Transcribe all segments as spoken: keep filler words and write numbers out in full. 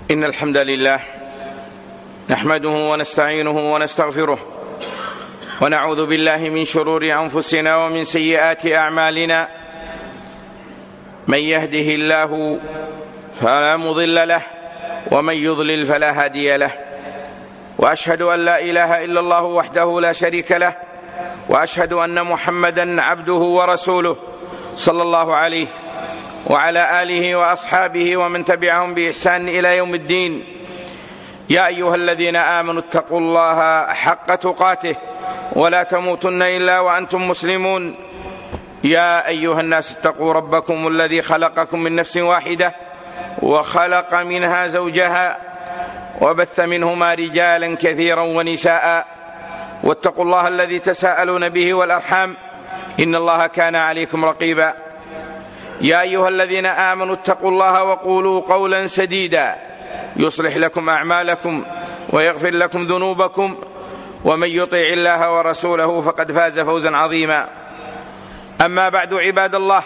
إن الحمد لله نحمده ونستعينه ونستغفره ونعوذ بالله من شرور أنفسنا ومن سيئات أعمالنا. من يهده الله فلا مضل له ومن يضلل فلا هادي له، وأشهد أن لا إله إلا الله وحده لا شريك له، وأشهد أن محمدا عبده ورسوله صلى الله عليه وعلى آله وأصحابه ومن تبعهم بإحسان إلى يوم الدين. يا أيها الذين آمنوا اتقوا الله حق تقاته ولا تموتن إلا وأنتم مسلمون. يا أيها الناس اتقوا ربكم الذي خلقكم من نفس واحدة وخلق منها زوجها وبث منهما رجالا كثيرا ونساء، واتقوا الله الذي تساءلون به والأرحام إن الله كان عليكم رقيبا. يا أيها الذين آمنوا اتقوا الله وقولوا قولا سديدا يصلح لكم أعمالكم ويغفر لكم ذنوبكم، ومن يطع الله ورسوله فقد فاز فوزا عظيما. أما بعد، عباد الله،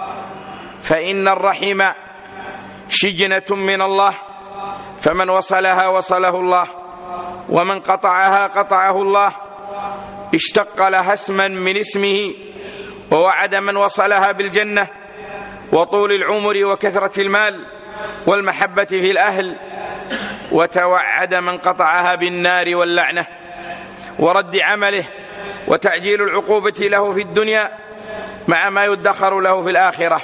فإن الرحم شجنة من الله، فمن وصلها وصله الله، ومن قطعها قطعه الله. اشتق لها اسما من اسمه، ووعد من وصلها بالجنة وطول العمر وكثرة المال والمحبة في الأهل، وتوعد من قطعها بالنار واللعنة ورد عمله وتعجيل العقوبة له في الدنيا مع ما يدخر له في الآخرة.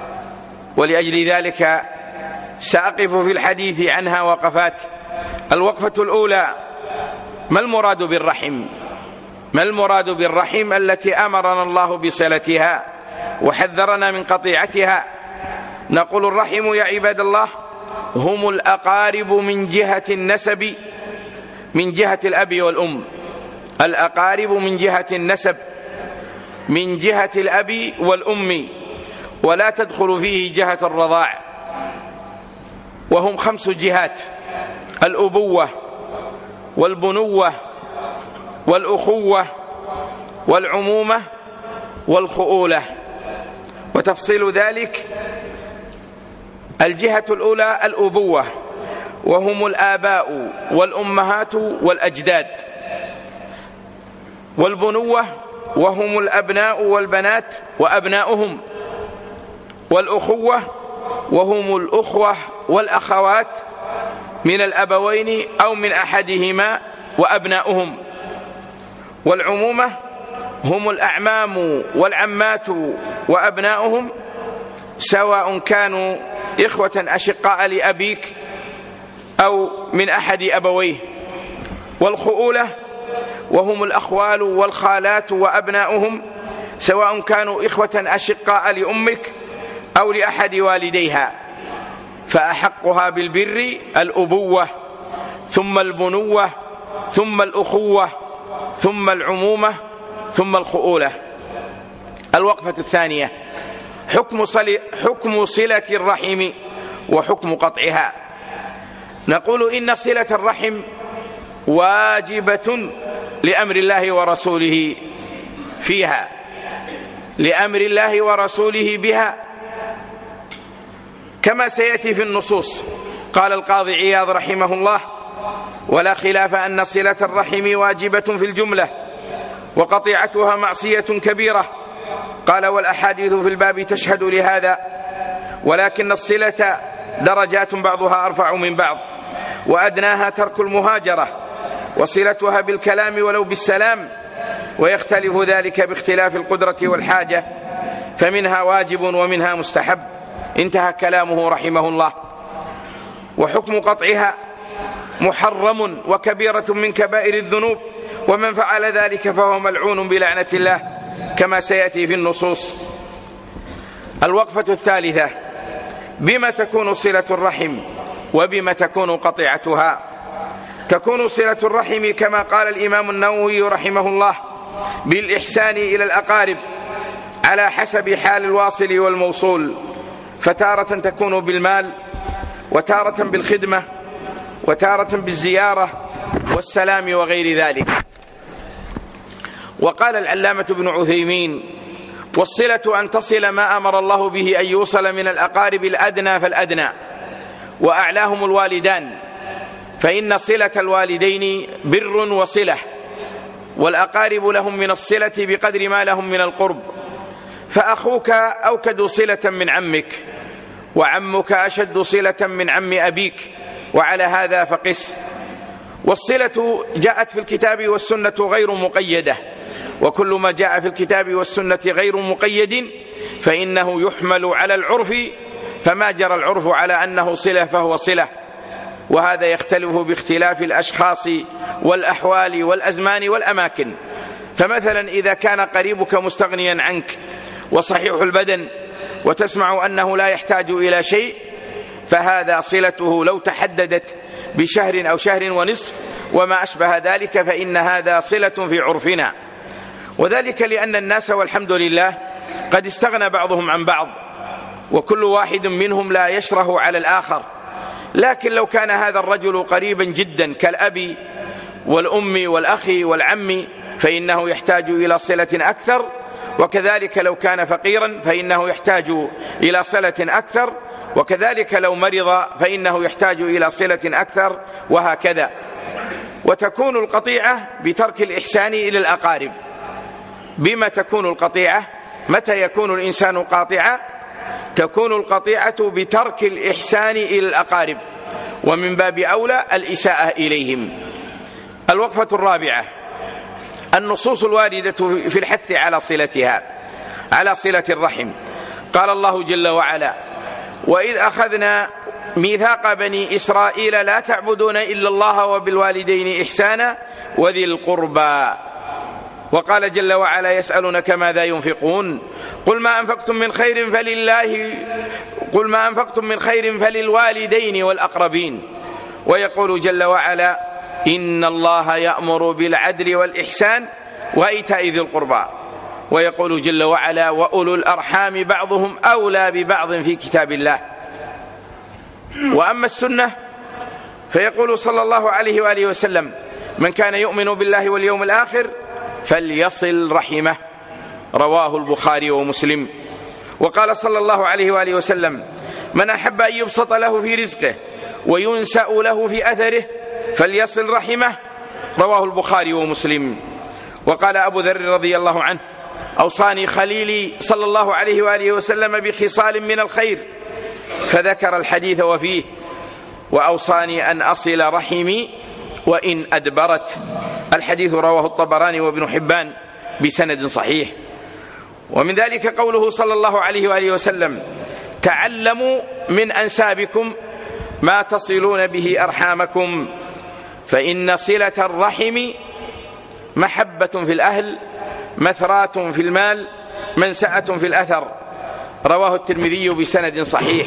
ولأجل ذلك سأقف في الحديث عنها وقفات. الوقفة الأولى: ما المراد بالرحم؟ ما المراد بالرحم التي أمرنا الله بصلتها وحذرنا من قطيعتها؟ نقول الرحم يا عباد الله هم الأقارب من جهة النسب، من جهة الأب والأم. الأقارب من جهة النسب من جهة الأب والأم، ولا تدخل فيه جهة الرضاع. وهم خمس جهات: الأبوة والبنوة والأخوة والعمومة والخؤولة. وتفصيل ذلك: الجهة الأولى الأبوة، وهم الآباء والأمهات والأجداد. والبنوة وهم الأبناء والبنات وأبناؤهم. والأخوة وهم الأخوة والأخوات من الأبوين أو من أحدهما وأبناؤهم. والعمومة هم الأعمام والعمات وأبناؤهم، سواء كانوا إخوة أشقاء لأبيك أو من أحد أبويه. والخؤولة وهم الأخوال والخالات وأبناؤهم، سواء كانوا إخوة أشقاء لأمك أو لأحد والديها. فأحقها بالبر الأبوة، ثم البنوة، ثم الأخوة، ثم العمومة، ثم الخؤولة. الوقفة الثانية: حكم صل... حكم صلة الرحم وحكم قطعها. نقول إن صلة الرحم واجبة لأمر الله ورسوله فيها، لأمر الله ورسوله بها، كما سيأتي في النصوص. قال القاضي عياض رحمه الله: ولا خلاف أن صلة الرحم واجبة في الجملة، وقطيعتها معصية كبيرة. قال: والأحاديث في الباب تشهد لهذا، ولكن الصلة درجات بعضها أرفع من بعض، وأدناها ترك المهاجرة وصلتها بالكلام ولو بالسلام، ويختلف ذلك باختلاف القدرة والحاجة، فمنها واجب ومنها مستحب. انتهى كلامه رحمه الله. وحكم قطعها محرم وكبيرة من كبائر الذنوب، ومن فعل ذلك فهو ملعون بلعنة الله، كما سيأتي في النصوص. الوقفة الثالثة: بما تكون صلة الرحم وبما تكون قطيعتها؟ تكون صلة الرحم كما قال الإمام النووي رحمه الله بالإحسان إلى الأقارب على حسب حال الواصل والموصول، فتارة تكون بالمال، وتارة بالخدمة، وتارة بالزيارة والسلام وغير ذلك. وقال العلامة ابن عثيمين: والصلة أن تصل ما أمر الله به أن يوصل من الأقارب الأدنى فالأدنى، وأعلاهم الوالدان، فإن صلة الوالدين بر وصلة، والأقارب لهم من الصلة بقدر ما لهم من القرب، فأخوك أوكد صلة من عمك، وعمك أشد صلة من عم أبيك، وعلى هذا فقس. والصلة جاءت في الكتاب والسنة غير مقيدة، وكل ما جاء في الكتاب والسنة غير مقيد فإنه يحمل على العرف، فما جرى العرف على أنه صلة فهو صلة، وهذا يختلف باختلاف الأشخاص والأحوال والأزمان والأماكن. فمثلا إذا كان قريبك مستغنيا عنك وصحيح البدن وتسمع أنه لا يحتاج إلى شيء، فهذا صلته لو تحددت بشهر أو شهر ونصف وما أشبه ذلك فإن هذا صلة في عرفنا، وذلك لأن الناس والحمد لله قد استغنى بعضهم عن بعض، وكل واحد منهم لا يشره على الآخر. لكن لو كان هذا الرجل قريبا جدا كالأب والأم والأخ والعم فإنه يحتاج إلى صلة أكثر، وكذلك لو كان فقيرا فإنه يحتاج إلى صلة أكثر، وكذلك لو مرض فإنه يحتاج إلى صلة أكثر، وهكذا. وتكون القطيعة بترك الإحسان إلى الأقارب. بما تكون القطيعة؟ متى يكون الإنسان قاطعا؟ تكون القطيعة بترك الإحسان إلى الأقارب، ومن باب أولى الإساءة إليهم. الوقفة الرابعة: النصوص الواردة في الحث على صلتها، على صلة الرحم. قال الله جل وعلا: وإذ أخذنا ميثاق بني إسرائيل لا تعبدون إلا الله وبالوالدين إحسانا وذي القربى. وقال جل وعلا: يسألونك ماذا ينفقون قل ما أنفقتم من خير فلله قل ما أنفقتم من خير فللوالدين والأقربين. ويقول جل وعلا: إن الله يأمر بالعدل والإحسان وإيتاء ذي القربى. ويقول جل وعلا: وأولو الأرحام بعضهم أولى ببعض في كتاب الله. وأما السنة فيقول صلى الله عليه وآله وسلم: من كان يؤمن بالله واليوم الآخر فليصل رحمه، رواه البخاري ومسلم. وقال صلى الله عليه وآله وسلم: من أحب أن يبسط له في رزقه وينسأ له في أثره فليصل رحمه، رواه البخاري ومسلم. وقال أبو ذر رضي الله عنه: أوصاني خليلي صلى الله عليه وآله وسلم بخصال من الخير، فذكر الحديث وفيه: وأوصاني أن أصل رحمي وإن أدبرت. الحديث رواه الطبراني وابن حبان بسند صحيح. ومن ذلك قوله صلى الله عليه وآله وسلم: تعلموا من أنسابكم ما تصلون به أرحامكم، فإن صلة الرحم محبة في الأهل، مثرات في المال، منسأة في الأثر. رواه الترمذي بسند صحيح.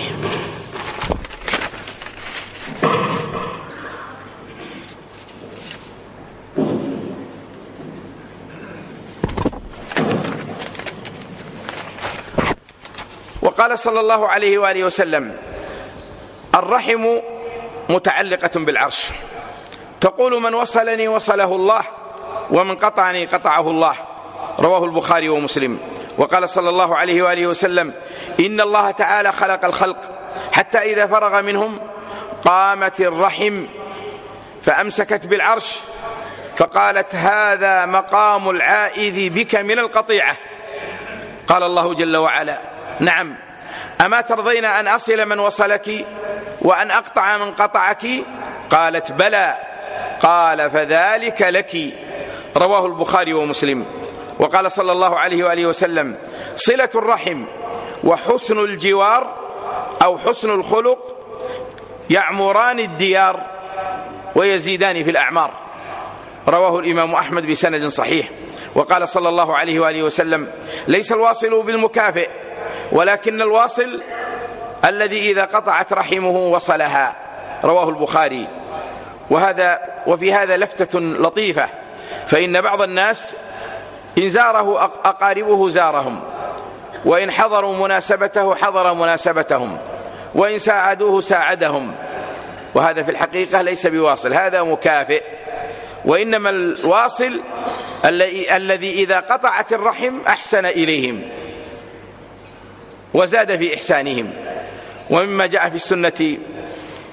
وقال صلى الله عليه وآله وسلم: الرحم متعلقة بالعرش، تقول من وصلني وصله الله ومن قطعني قطعه الله، رواه البخاري ومسلم. وقال صلى الله عليه وآله وسلم: إن الله تعالى خلق الخلق حتى إذا فرغ منهم قامت الرحم فأمسكت بالعرش فقالت: هذا مقام العائذ بك من القطيعة. قال الله جل وعلا: نعم، أما ترضين أن أصل من وصلك وأن أقطع من قطعك؟ قالت: بلى. قال: فذلك لك، رواه البخاري ومسلم. وقال صلى الله عليه وآله وسلم: صلة الرحم وحسن الجوار أو حسن الخلق يعمران الديار ويزيدان في الأعمار، رواه الإمام أحمد بسند صحيح. وقال صلى الله عليه وآله وسلم: ليس الواصل بالمكافئ، ولكن الواصل الذي إذا قطعت رحمه وصلها، رواه البخاري. وهذا وفي هذا لفتة لطيفة، فإن بعض الناس إن زاره أقاربه زارهم، وإن حضروا مناسبته حضر مناسبتهم، وإن ساعدوه ساعدهم، وهذا في الحقيقة ليس بواصل، هذا مكافئ. وإنما الواصل الذي إذا قطعت الرحم أحسن إليهم وزاد في إحسانهم. ومما جاء في السنة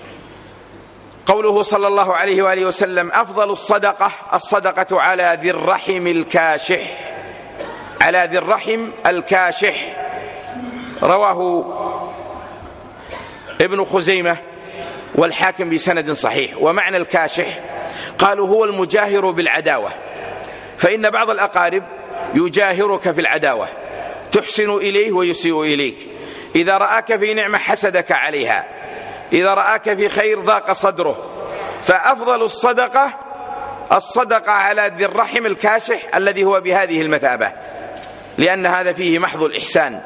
قوله صلى الله عليه وآله وسلم: أفضل الصدقة الصدقة على ذي الرحم الكاشح، على ذي الرحم الكاشح. رواه ابن خزيمة والحاكم بسند صحيح. ومعنى الكاشح قالوا هو المجاهر بالعداوة، فإن بعض الأقارب يجاهرك في العداوة، تحسن إليه ويسيء إليك، إذا رآك في نعمة حسدك عليها، إذا رآك في خير ضاق صدره. فأفضل الصدقة الصدقة على ذي الرحم الكاشح الذي هو بهذه المثابة، لأن هذا فيه محض الإحسان.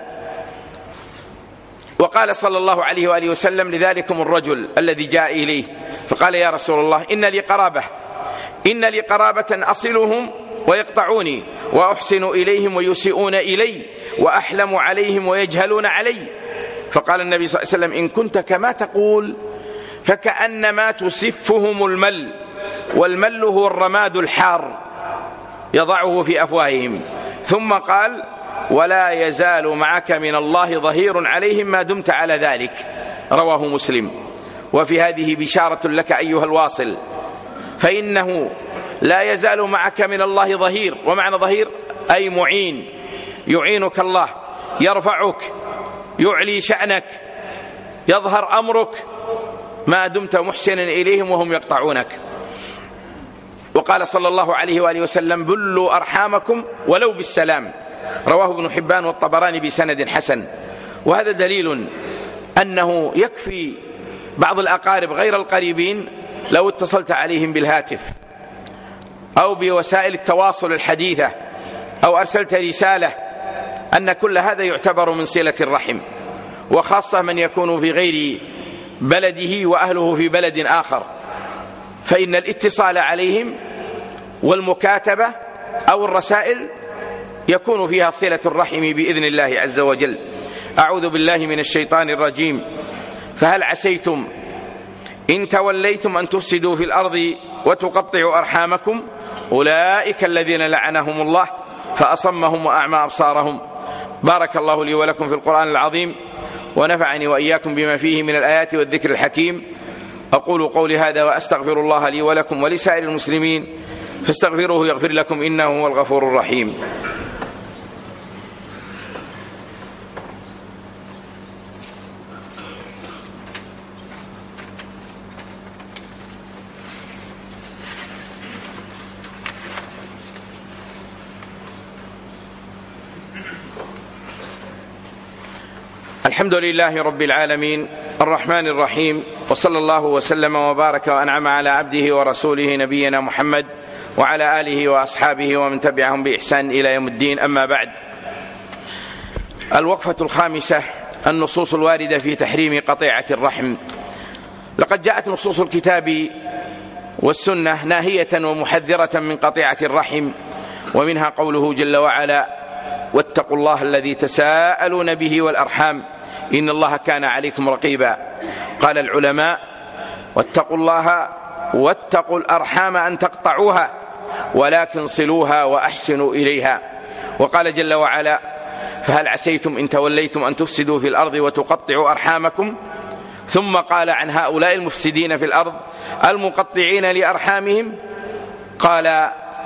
وقال صلى الله عليه وآله وسلم لذلكم الرجل الذي جاء إليه فقال: يا رسول الله، إن لي قرابة إن لي قرابة أصلهم ويقطعوني، وأحسن إليهم ويسيئون إلي، وأحلم عليهم ويجهلون علي. فقال النبي صلى الله عليه وسلم: إن كنت كما تقول فكأنما تسفهم المل، والمل هو الرماد الحار يضعه في أفواههم. ثم قال: ولا يزال معك من الله ظهير عليهم ما دمت على ذلك. رواه مسلم. وفي هذه بشارة لك أيها الواصل، فإنه لا يزال معك من الله ظهير. ومعنى ظهير أي معين، يعينك الله، يرفعك، يعلي شأنك، يظهر أمرك ما دمت محسنا إليهم وهم يقطعونك. وقال صلى الله عليه وآله وسلم: بلوا أرحامكم ولو بالسلام. رواه ابن حبان والطبراني بسند حسن. وهذا دليل أنه يكفي بعض الأقارب غير القريبين لو اتصلت عليهم بالهاتف أو بوسائل التواصل الحديثة أو أرسلت رسالة، أن كل هذا يعتبر من صلة الرحم، وخاصة من يكون في غير بلده وأهله في بلد آخر، فإن الاتصال عليهم والمكاتبة أو الرسائل يكون فيها صلة الرحم بإذن الله عز وجل. أعوذ بالله من الشيطان الرجيم. فهل عسيتم إن توليتم أن تفسدوا في الأرض وتقطعوا أرحامكم؟ أولئك الذين لعنهم الله فأصمهم وأعمى أبصارهم. بارك الله لي ولكم في القرآن العظيم، ونفعني وإياكم بما فيه من الآيات والذكر الحكيم. أقول قولي هذا وأستغفر الله لي ولكم ولسائر المسلمين، فاستغفروه يغفر لكم إنه هو الغفور الرحيم. الحمد لله رب العالمين الرحمن الرحيم، وصلى الله وسلم وبارك وأنعم على عبده ورسوله نبينا محمد وعلى آله وأصحابه ومن تبعهم بإحسان إلى يوم الدين. أما بعد، الوقفة الخامسة: النصوص الواردة في تحريم قطيعة الرحم. لقد جاءت نصوص الكتاب والسنة ناهية ومحذرة من قطيعة الرحم، ومنها قوله جل وعلا: واتقوا الله الذي تساءلون به والأرحام إن الله كان عليكم رقيبا. قال العلماء: واتقوا الله واتقوا الأرحام أن تقطعوها، ولكن صلوها وأحسنوا إليها. وقال جل وعلا: فهل عسيتم إن توليتم أن تفسدوا في الأرض وتقطعوا أرحامكم. ثم قال عن هؤلاء المفسدين في الأرض المقطعين لأرحامهم، قال: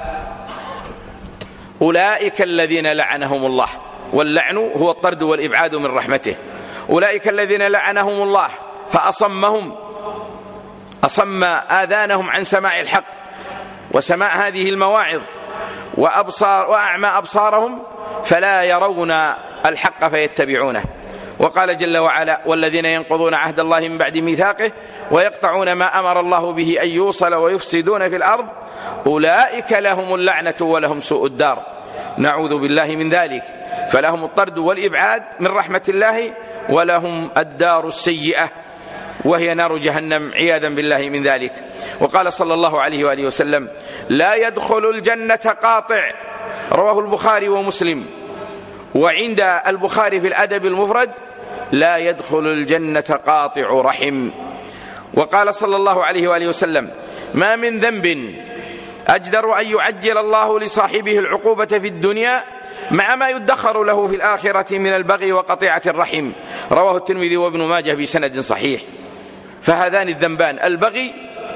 أولئك الذين لعنهم الله. واللعن هو الطرد والإبعاد من رحمته. أولئك الذين لعنهم الله فأصمهم، أصم آذانهم عن سماع الحق وسماع هذه المواعظ، وأبصار وأعمى أبصارهم فلا يرون الحق فيتبعونه. وقال جل وعلا: والذين ينقضون عهد الله من بعد ميثاقه ويقطعون ما أمر الله به أن يوصل ويفسدون في الأرض أولئك لهم اللعنة ولهم سوء الدار. نعوذ بالله من ذلك. فلهم الطرد والإبعاد من رحمة الله، ولهم الدار السيئة وهي نار جهنم عياذا بالله من ذلك. وقال صلى الله عليه وآله وسلم: لا يدخل الجنة قاطع. رواه البخاري ومسلم. وعند البخاري في الأدب المفرد: لا يدخل الجنة قاطع رحم. وقال صلى الله عليه وآله وسلم: ما من ذنب أجدر أن يعجل الله لصاحبه العقوبة في الدنيا مع ما يدخر له في الآخرة من البغي وقطيعة الرحم. رواه الترمذي وابن ماجه بسند صحيح. فهذان الذنبان، البغي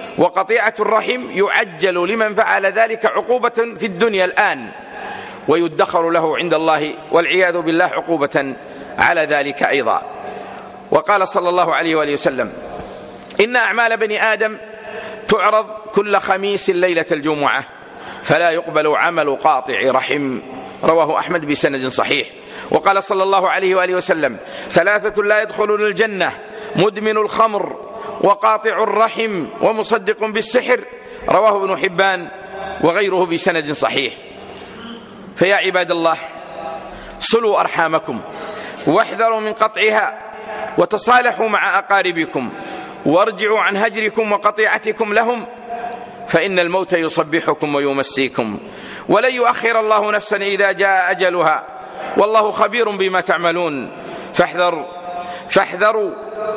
وقطيعة الرحم يعجل لمن فعل ذلك عقوبة في الدنيا الآن، ويدخر له عند الله والعياذ بالله عقوبة على ذلك أيضا. وقال صلى الله عليه وآله وسلم: إن أعمال بني آدم تعرض كل خميس ليلة الجمعة فلا يقبل عمل قاطع رحم، رواه أحمد بسند صحيح. وقال صلى الله عليه وآله وسلم: ثلاثة لا يدخلون الجنة: مدمن الخمر، وقاطع الرحم، ومصدق بالسحر، رواه ابن حبان وغيره بسند صحيح. فيا عباد الله، صلوا أرحامكم واحذروا من قطعها، وتصالحوا مع أقاربكم، وارجعوا عن هجركم وقطيعتكم لهم، فإن الموت يصبحكم ويمسيكم، ولن يؤخر الله نفسا إذا جاء أجلها، والله خبير بما تعملون. فاحذروا فاحذروا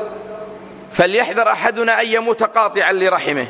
فليحذر أحدنا أن يموت قاطعا لرحمه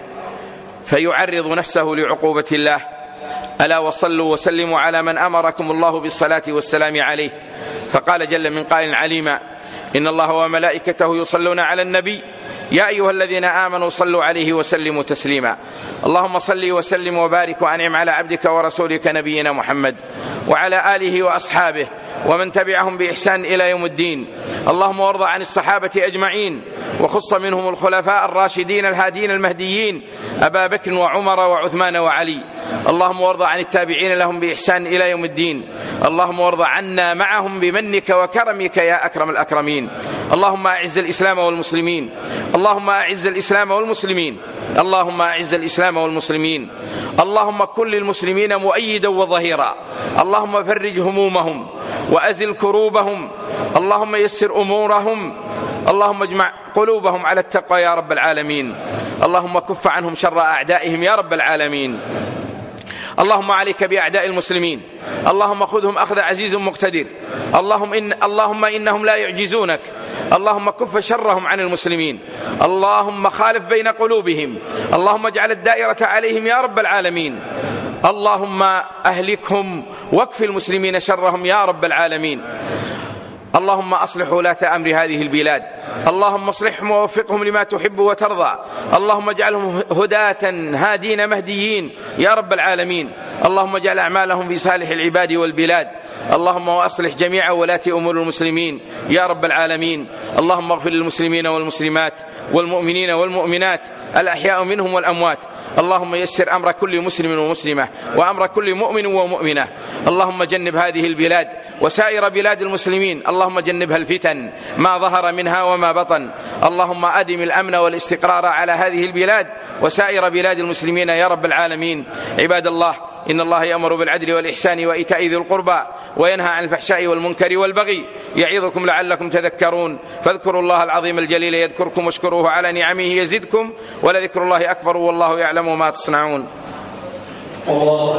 فيعرض نفسه لعقوبة الله. ألا وصلوا وسلموا على من أمركم الله بالصلاة والسلام عليه، فقال جل من قائل عليما: إن الله وملائكته يصلون على النبي يا أيها الذين آمنوا صلوا عليه وسلموا تسليما. اللهم صل وسلم وبارك وأنعم على عبدك ورسولك نبينا محمد وعلى آله وأصحابه ومن تبعهم بإحسان إلى يوم الدين. اللهم وارض عن الصحابة أجمعين، وخص منهم الخلفاء الراشدين الهادين المهديين أبا بكر وعمر وعثمان وعلي. اللهم وارض عن التابعين لهم بإحسان إلى يوم الدين. اللهم وارض عنا معهم بمنك وكرمك يا أكرم الأكرمين. اللهم أعز الإسلام والمسلمين اللهم أعز الإسلام والمسلمين اللهم أعز الإسلام والمسلمين اللهم كن للمسلمين مؤيدا وظهيرا. اللهم فرج همومهم وأزل كروبهم. اللهم يسر أمورهم. اللهم اجمع قلوبهم على التقوى يا رب العالمين. اللهم كف عنهم شر أعدائهم يا رب العالمين. اللهم عليك بأعداء المسلمين، اللهم خذهم أخذ عزيز مقتدر. اللهم, إن اللهم إنهم لا يعجزونك. اللهم كف شرهم عن المسلمين. اللهم خالف بين قلوبهم. اللهم اجعل الدائرة عليهم يا رب العالمين. اللهم أهلكهم واكف المسلمين شرهم يا رب العالمين. اللهم أصلح ولاة أمر هذه البلاد. اللهم اصلحهم ووفقهم لما تحب وترضى. اللهم اجعلهم هداة هادين مهديين يا رب العالمين. اللهم اجعل أعمالهم في صالح العباد والبلاد. اللهم وأصلح جميع ولاة أمور المسلمين يا رب العالمين. اللهم اغفر للمسلمين والمسلمات والمؤمنين والمؤمنات الأحياء منهم والأموات. اللهم يسر أمر كل مسلم ومسلمة وأمر كل مؤمن ومؤمنة. اللهم جنب هذه البلاد وسائر بلاد المسلمين. اللهم جنبها الفتن ما ظهر منها وما بطن. اللهم أدم الأمن والاستقرار على هذه البلاد وسائر بلاد المسلمين يا رب العالمين. عباد الله، إن الله يأمر بالعدل والإحسان وإيتاء ذي القربى وينهى عن الفحشاء والمنكر والبغي يعظكم لعلكم تذكرون. فاذكروا الله العظيم الجليل يذكركم واشكروه على نعمه يزدكم ولذكر الله أكبر والله يعلم ما تصنعون.